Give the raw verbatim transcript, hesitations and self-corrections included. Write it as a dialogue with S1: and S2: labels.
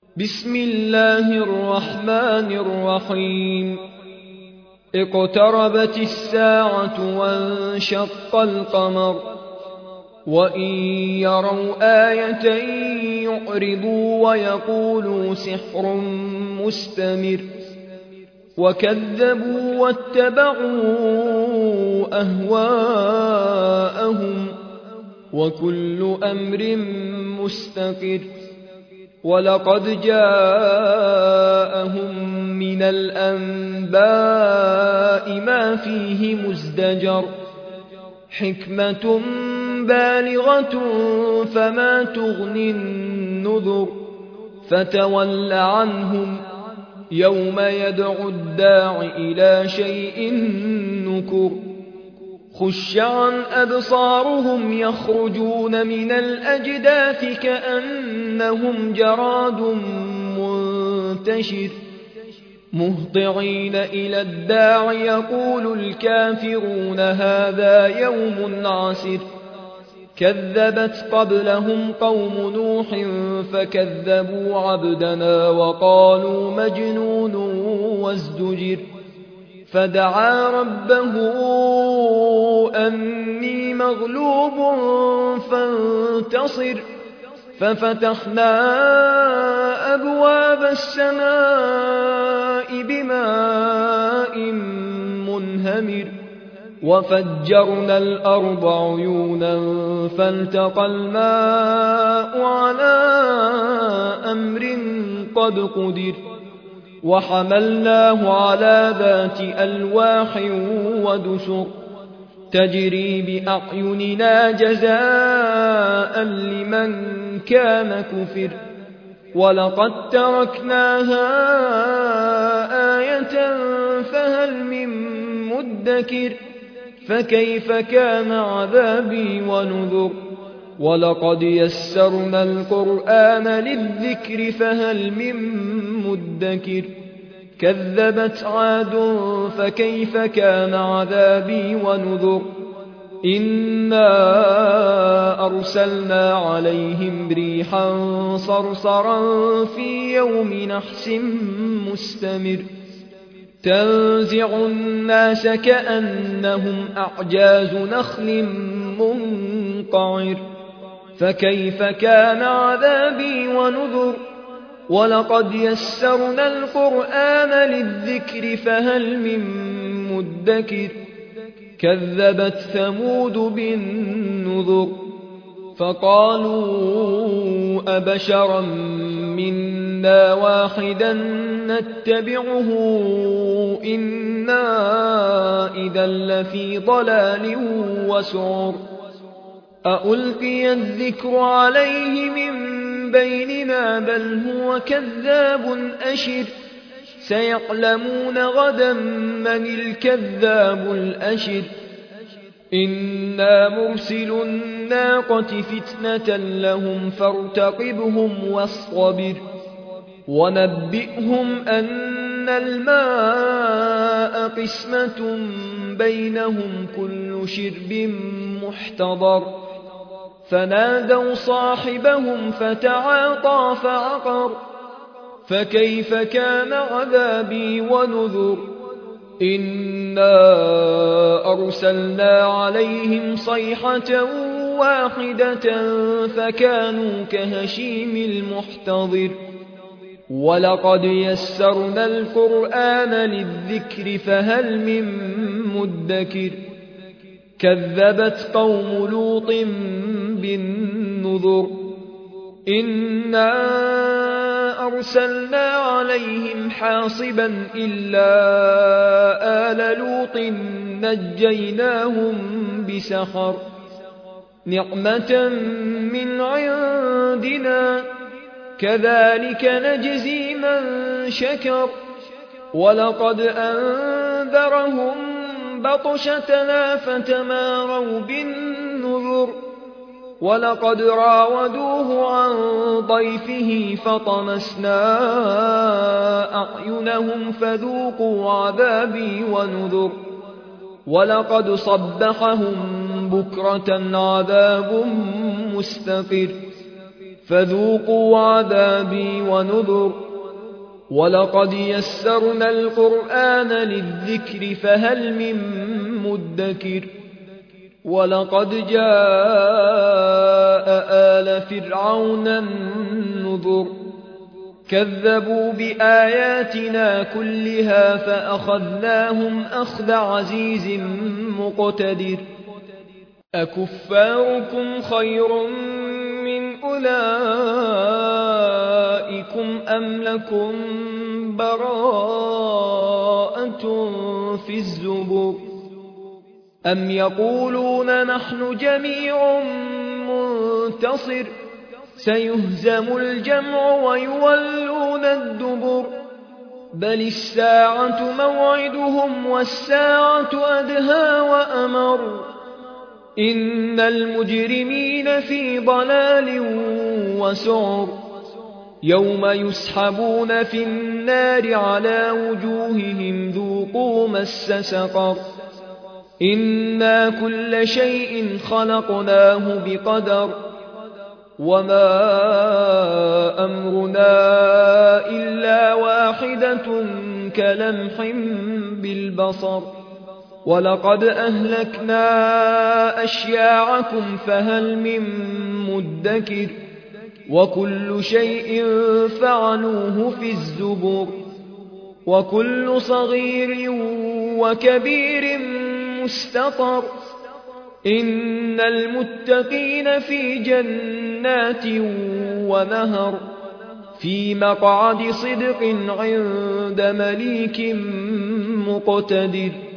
S1: بسم الله الرحمن الرحيم اقتربت الساعة وانشق القمر وإن يروا آية يعرضوا ويقولوا سحر مستمر وكذبوا واتبعوا أهواءهم وكل أمر مستقر ولقد جاءهم من الأنباء ما فيه مزدجر حكمة بالغة فما تغني النذر فتول عنهم يوم يدعو الداع إلى شيء نكر خش عن أبصارهم يخرجون من الأجداث كأنهم جراد منتشر مهطعين إلى الداع يقول الكافرون هذا يوم عسر كذبت قبلهم قوم نوح فكذبوا عبدنا وقالوا مجنون وازدجر فدعا ربه أني مغلوب فانتصر ففتحنا أبواب السماء بماء منهمر وفجرنا الأرض عيونا فالتقى الماء على أمر قد قدر وحملناه على ذات ألواح ودسر تجري بأعيننا جزاء لمن كان كفر ولقد تركناها آية فهل من مدكر فكيف كان عذابي ونذر ولقد يسرنا القرآن للذكر فهل من مدكر كذبت عاد فكيف كان عذابي ونذر إنا أرسلنا عليهم ريحا صرصرا في يوم نحس مستمر تنزع الناس كأنهم أعجاز نخل منقعر فكيف كان عذابي ونذر ولقد يسرنا القرآن للذكر فهل من مدكر كذبت ثمود بالنذر فقالوا أبشرا منا واحدا نتبعه إنا إذا لفي ضلال وسعر أألقي الذكر عليه من بيننا بل هو كذاب أشر سيعلمون غدا من الكذاب الأشر إنا مرسل الناقة فتنة لهم فارتقبهم واصطبر ونبئهم أن الماء قسمة بينهم كل شرب محتضر فنادوا صاحبهم فتعاطى فعقر فكيف كان عذابي ونذر إنا أرسلنا عليهم صيحة واحدة فكانوا كهشيم المحتضر ولقد يسرنا القرآن للذكر فهل من مدكر كذبت قوم لوط بالنذر إنا أرسلنا عليهم حاصبا إلا آل لوط نجيناهم بسخر نعمة من عندنا كذلك نجزي من شكر ولقد أنذرهم بطشتنا فتماروا بالنذر ولقد راودوه عن ضيفه فطمسنا أعينهم فذوقوا عذابي ونذر ولقد صبحهم بكرة عذاب مستقر فذوقوا عذابي ونذر ولقد يسرنا القرآن للذكر فهل من مدكر ولقد جاء آل فرعون النذر كذبوا بآياتنا كلها فأخذناهم أخذ عزيز مقتدر أكفاركم خير من أولئكم أم لكم براءة في الزبر أم يقولون نحن جميع منتصر سيهزم الجمع ويولون الدبر بل الساعة موعدهم والساعة أدهى وأمر إن المجرمين في ضلال وسعر يوم يسحبون في النار على وجوههم ذوقوا مس سقر إنا كل شيء خلقناه بقدر وما أمرنا إلا واحدة كلمح بالبصر ولقد أهلكنا أشياعكم فهل من مدكر وكل شيء فعلوه في الزبر وكل صغير وكبير مستطر إن المتقين في جنات ونهر في مقعد صدق عند مليك مقتدر